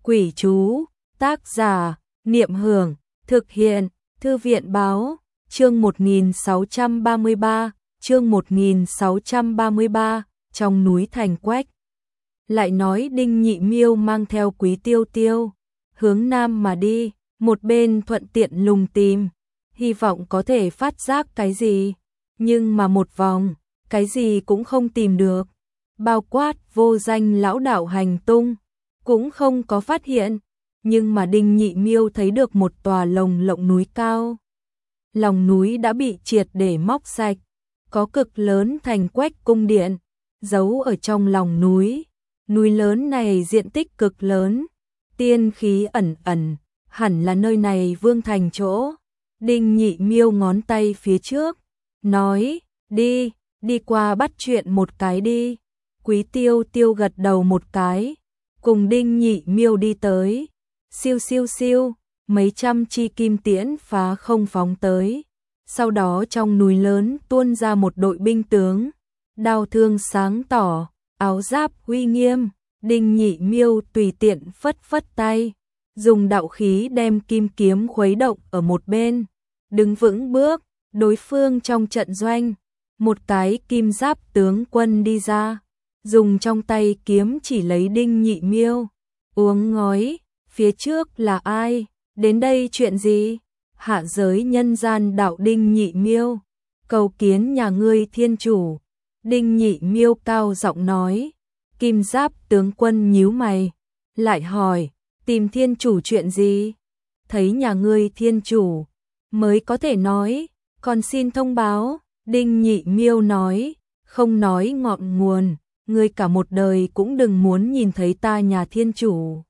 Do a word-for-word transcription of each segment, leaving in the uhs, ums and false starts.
Quỷ chú, tác giả, Niệm Hưởng, thực hiện, Thư viện báo, chương một nghìn sáu trăm ba mươi ba, chương một nghìn sáu trăm ba mươi ba, trong núi Thành Quách. Lại nói Đinh Nhị Miêu mang theo Quý Tiêu Tiêu, hướng nam mà đi, một bên thuận tiện lùng tìm, hy vọng có thể phát giác cái gì, nhưng mà một vòng, cái gì cũng không tìm được, bao quát vô danh lão đạo hành tung, cũng không có phát hiện, nhưng mà Đinh Nhị Miêu thấy được một tòa lồng lộng núi cao. Lòng núi đã bị triệt để móc sạch, có cực lớn Thành Quách cung điện, giấu ở trong lòng núi. Núi lớn này diện tích cực lớn, tiên khí ẩn ẩn, hẳn là nơi này vương thành chỗ. Đinh Nhị Miêu ngón tay phía trước, nói, đi, đi qua bắt chuyện một cái đi. Quý Tiêu Tiêu gật đầu một cái, cùng Đinh Nhị Miêu đi tới. Siêu siêu siêu, mấy trăm chi kim tiễn phá không phóng tới. Sau đó trong núi lớn tuôn ra một đội binh tướng, đao thương sáng tỏ, áo giáp uy nghiêm. Đinh Nhị Miêu tùy tiện phất phất tay, dùng đạo khí đem kim kiếm khuấy động ở một bên, đứng vững bước. Đối phương trong trận doanh, một cái kim giáp tướng quân đi ra, dùng trong tay kiếm chỉ lấy Đinh Nhị Miêu, uống ngói, phía trước là ai, đến đây chuyện gì? Hạ giới nhân gian đạo Đinh Nhị Miêu, cầu kiến nhà ngươi thiên chủ. Đinh Nhị Miêu cao giọng nói. Kim giáp tướng quân nhíu mày, lại hỏi, tìm thiên chủ chuyện gì? Thấy nhà ngươi thiên chủ, mới có thể nói, còn xin thông báo. Đinh Nhị Miêu nói, không nói ngọn nguồn, ngươi cả một đời cũng đừng muốn nhìn thấy ta nhà thiên chủ.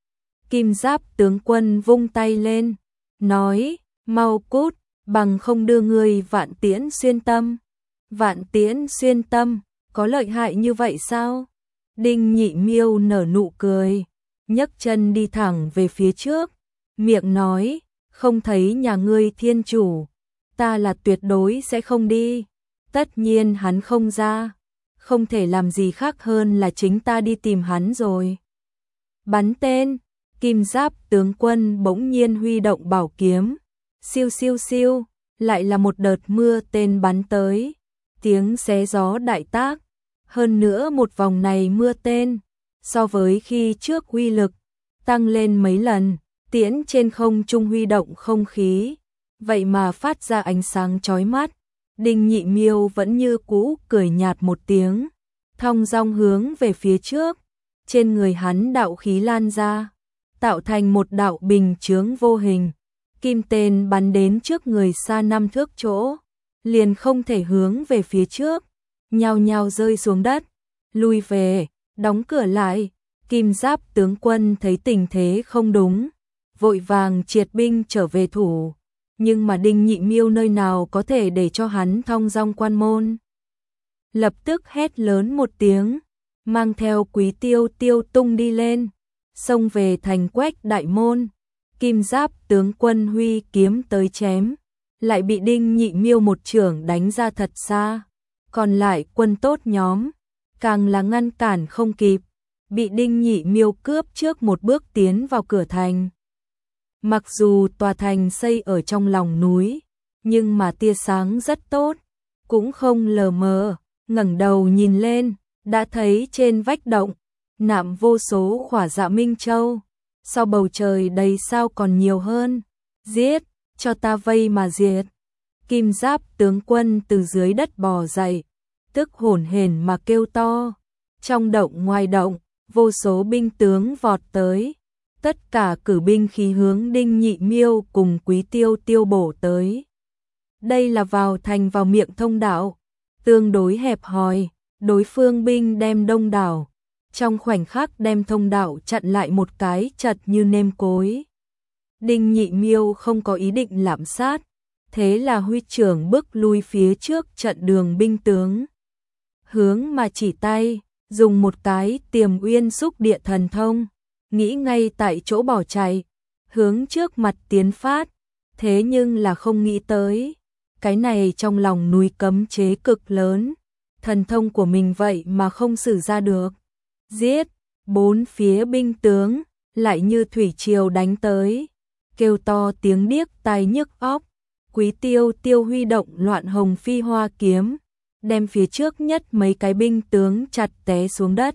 Kim giáp tướng quân vung tay lên, nói, mau cút, bằng không đưa ngươi vạn tiễn xuyên tâm. Vạn tiễn xuyên tâm, có lợi hại như vậy sao? Đinh Nhị Miêu nở nụ cười, nhấc chân đi thẳng về phía trước, miệng nói, không thấy nhà ngươi thiên chủ, ta là tuyệt đối sẽ không đi. Tất nhiên hắn không ra, không thể làm gì khác hơn là chính ta đi tìm hắn rồi. Bắn tên, kim giáp tướng quân bỗng nhiên huy động bảo kiếm, siêu siêu siêu, lại là một đợt mưa tên bắn tới, tiếng xé gió đại tác. Hơn nữa một vòng này mưa tên, so với khi trước uy lực, tăng lên mấy lần, tiễn trên không trung huy động không khí, vậy mà phát ra ánh sáng chói mắt. Đinh Nhị Miêu vẫn như cũ cười nhạt một tiếng, thong dong hướng về phía trước, trên người hắn đạo khí lan ra, tạo thành một đạo bình chướng vô hình, kim tên bắn đến trước người xa năm thước chỗ, liền không thể hướng về phía trước. Nhao nhao rơi xuống đất, lui về, đóng cửa lại. Kim giáp tướng quân thấy tình thế không đúng, vội vàng triệt binh trở về thủ, nhưng mà Đinh Nhị Miêu nơi nào có thể để cho hắn thong dong quan môn. Lập tức hét lớn một tiếng, mang theo Quý Tiêu Tiêu tung đi lên, xông về Thành Quách đại môn. Kim giáp tướng quân huy kiếm tới chém, lại bị Đinh Nhị Miêu một chưởng đánh ra thật xa. Còn lại quân tốt nhóm, càng là ngăn cản không kịp, bị Đinh Nhị Miêu cướp trước một bước tiến vào cửa thành. Mặc dù tòa thành xây ở trong lòng núi, nhưng mà tia sáng rất tốt, cũng không lờ mờ, ngẩng đầu nhìn lên, đã thấy trên vách động, nạm vô số khỏa dạ minh châu, sau bầu trời đầy sao còn nhiều hơn. Giết, cho ta vây mà diệt. Kim giáp tướng quân từ dưới đất bò dậy, tức hổn hển mà kêu to. Trong động ngoài động, vô số binh tướng vọt tới, tất cả cử binh khí hướng Đinh Nhị Miêu cùng Quý Tiêu Tiêu bổ tới. Đây là vào thành vào miệng thông đạo, tương đối hẹp hòi, đối phương binh đem đông đảo, trong khoảnh khắc đem thông đạo chặn lại một cái chật như nêm cối. Đinh Nhị Miêu không có ý định lạm sát, thế là huy trưởng bước lui phía trước trận đường binh tướng. Hướng mà chỉ tay, dùng một cái tiềm uyên xúc địa thần thông, nghĩ ngay tại chỗ bỏ chạy, hướng trước mặt tiến phát, thế nhưng là không nghĩ tới, cái này trong lòng núi cấm chế cực lớn, thần thông của mình vậy mà không sử ra được. Giết, bốn phía binh tướng, lại như thủy triều đánh tới, kêu to tiếng điếc tai nhức óc. Quý Tiêu Tiêu huy động Loạn Hồng Phi Hoa kiếm, đem phía trước nhất mấy cái binh tướng chặt té xuống đất.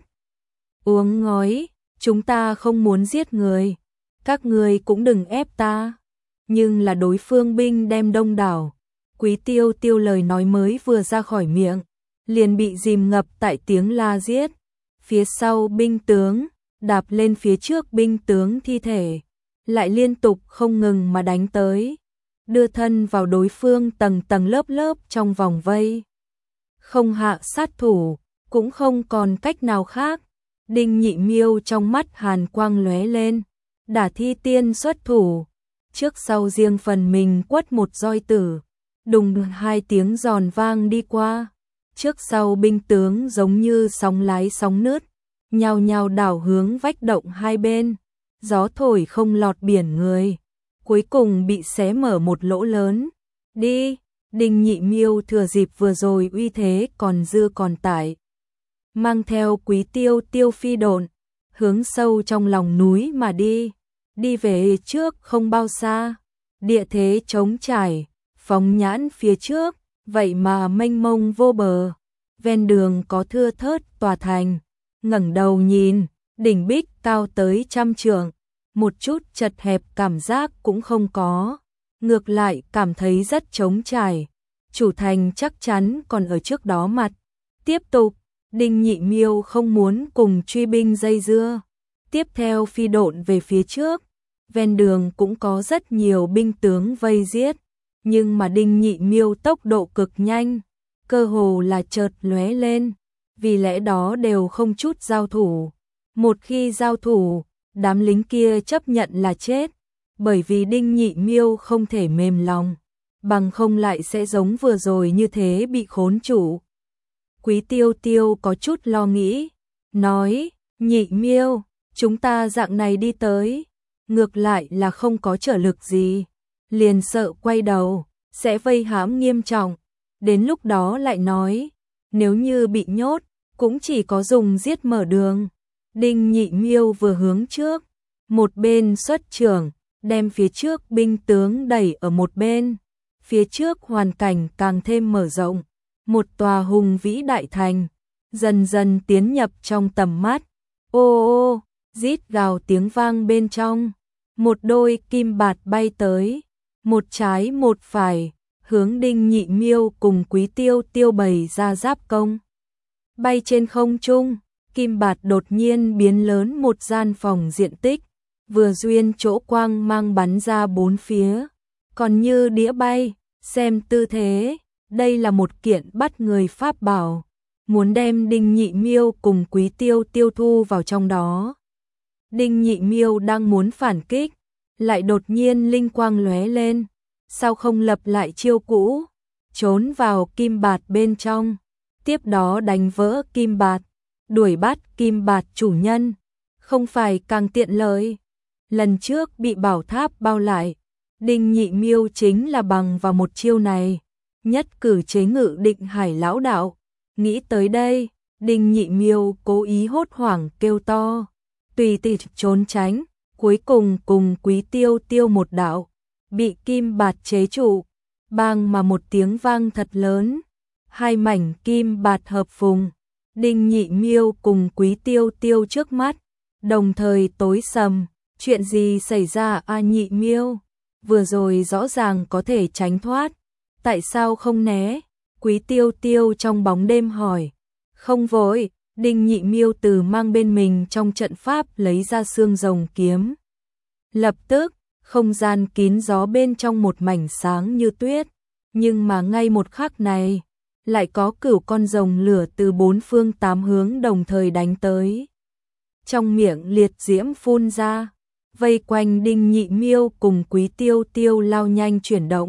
Uống ngói, chúng ta không muốn giết người, các người cũng đừng ép ta. Nhưng là đối phương binh đem đông đảo. Quý Tiêu Tiêu lời nói mới vừa ra khỏi miệng, liền bị dìm ngập tại tiếng la giết. Phía sau binh tướng, đạp lên phía trước binh tướng thi thể, lại liên tục không ngừng mà đánh tới, đưa thân vào đối phương tầng tầng lớp lớp trong vòng vây. Không hạ sát thủ, cũng không còn cách nào khác. Đinh Nhị Miêu trong mắt hàn quang lóe lên, Đả Thi Tiên xuất thủ, trước sau riêng phần mình quất một roi tử, đùng hai tiếng giòn vang đi qua, trước sau binh tướng giống như sóng lái sóng nứt, nhao nhao đảo hướng vách động hai bên, gió thổi không lọt biển người, cuối cùng bị xé mở một lỗ lớn. Đi, Đinh Nhị Miêu thừa dịp vừa rồi uy thế còn dư còn tải, mang theo Quý Tiêu Tiêu phi độn, hướng sâu trong lòng núi mà đi. Đi về trước không bao xa, địa thế trống trải, phóng nhãn phía trước, vậy mà mênh mông vô bờ, ven đường có thưa thớt tòa thành, ngẩng đầu nhìn, đỉnh bích cao tới trăm trượng, một chút chật hẹp cảm giác cũng không có, ngược lại cảm thấy rất trống trải, chủ thành chắc chắn còn ở trước đó mặt. Tiếp tục, Đinh Nhị Miêu không muốn cùng truy binh dây dưa, tiếp theo phi độn về phía trước, ven đường cũng có rất nhiều binh tướng vây giết, nhưng mà Đinh Nhị Miêu tốc độ cực nhanh, cơ hồ là chợt lóe lên, vì lẽ đó đều không chút giao thủ. Một khi giao thủ, đám lính kia chấp nhận là chết, bởi vì Đinh Nhị Miêu không thể mềm lòng, bằng không lại sẽ giống vừa rồi như thế bị khốn chủ. Quý Tiêu Tiêu có chút lo nghĩ, nói, Nhị Miêu, chúng ta dạng này đi tới, ngược lại là không có trở lực gì, liền sợ quay đầu, sẽ vây hãm nghiêm trọng, đến lúc đó lại nói, nếu như bị nhốt, cũng chỉ có dùng giết mở đường. Đinh Nhị Miêu vừa hướng trước, một bên xuất trưởng, đem phía trước binh tướng đẩy ở một bên, phía trước hoàn cảnh càng thêm mở rộng, một tòa hùng vĩ đại thành, dần dần tiến nhập trong tầm mắt. Ô ô, rít gào tiếng vang bên trong, một đôi kim bạt bay tới, một trái một phải, hướng Đinh Nhị Miêu cùng Quý Tiêu Tiêu bày ra giáp công. Bay trên không trung, kim bạt đột nhiên biến lớn một gian phòng diện tích, vừa duyên chỗ quang mang bắn ra bốn phía, còn như đĩa bay, xem tư thế, đây là một kiện bắt người pháp bảo, muốn đem Đinh Nhị Miêu cùng Quý Tiêu Tiêu thu vào trong đó. Đinh Nhị Miêu đang muốn phản kích, lại đột nhiên linh quang lóe lên, sao không lập lại chiêu cũ, trốn vào kim bạt bên trong, tiếp đó đánh vỡ kim bạt, đuổi bắt kim bạt chủ nhân, không phải càng tiện lợi. Lần trước bị bảo tháp bao lại, Đinh Nhị Miêu chính là bằng vào một chiêu này, nhất cử chế ngự Định Hải lão đạo. Nghĩ tới đây, Đinh Nhị Miêu cố ý hốt hoảng kêu to, tùy tì trốn tránh, cuối cùng cùng Quý Tiêu Tiêu một đạo, bị kim bạt chế trụ, bang mà một tiếng vang thật lớn, hai mảnh kim bạt hợp phùng, Đinh Nhị Miêu cùng Quý Tiêu Tiêu trước mắt, đồng thời tối sầm, chuyện gì xảy ra a Nhị Miêu, vừa rồi rõ ràng có thể tránh thoát, tại sao không né? Quý Tiêu Tiêu trong bóng đêm hỏi. Không vội, Đinh Nhị Miêu từ mang bên mình trong trận pháp lấy ra xương rồng kiếm. Lập tức, không gian kín gió bên trong một mảnh sáng như tuyết, nhưng mà ngay một khắc này, lại có cửu con rồng lửa từ bốn phương tám hướng đồng thời đánh tới. Trong miệng liệt diễm phun ra, vây quanh Đinh Nhị Miêu cùng Quý Tiêu Tiêu lao nhanh chuyển động.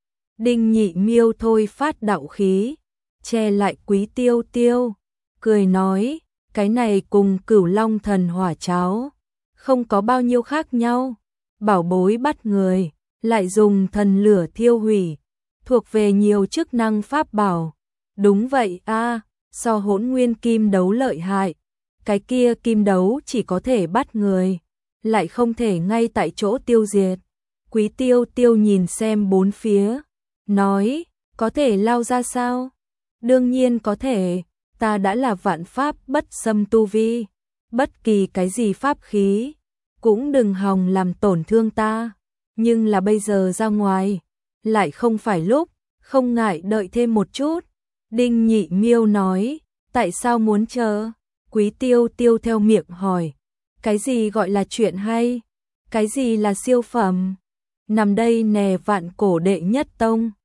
Đinh Nhị Miêu thôi phát đạo khí, che lại Quý Tiêu Tiêu, cười nói, cái này cùng Cửu Long thần hỏa cháo, không có bao nhiêu khác nhau, bảo bối bắt người, lại dùng thần lửa thiêu hủy, thuộc về nhiều chức năng pháp bảo. Đúng vậy a, so Hỗn Nguyên kim đấu lợi hại, cái kia kim đấu chỉ có thể bắt người, lại không thể ngay tại chỗ tiêu diệt. Quý Tiêu Tiêu nhìn xem bốn phía, nói, có thể lao ra sao? Đương nhiên có thể, ta đã là vạn pháp bất xâm tu vi, bất kỳ cái gì pháp khí, cũng đừng hòng làm tổn thương ta, nhưng là bây giờ ra ngoài, lại không phải lúc, không ngại đợi thêm một chút. Đinh Nhị Miêu nói, tại sao muốn chờ? Quý Tiêu Tiêu theo miệng hỏi, cái gì gọi là chuyện hay? Cái gì là siêu phẩm? Nằm đây nè vạn cổ đệ nhất tông.